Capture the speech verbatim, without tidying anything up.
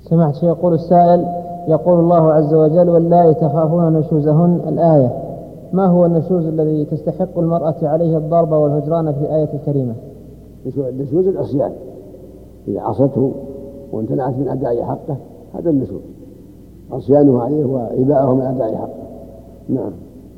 سمعت شيء يقول السائل، يقول الله عز وجل واللائي تخافون نشوزهن الآية، ما هو النشوز الذي تستحق المرأة عليه الضرب والهجران في الآية الكريمة؟ النشوز العصيان، إذا عصته وامتنعت من أداء حقه هذا النشوز، عصيانه عليه وإباءه من أداء حقه. نعم.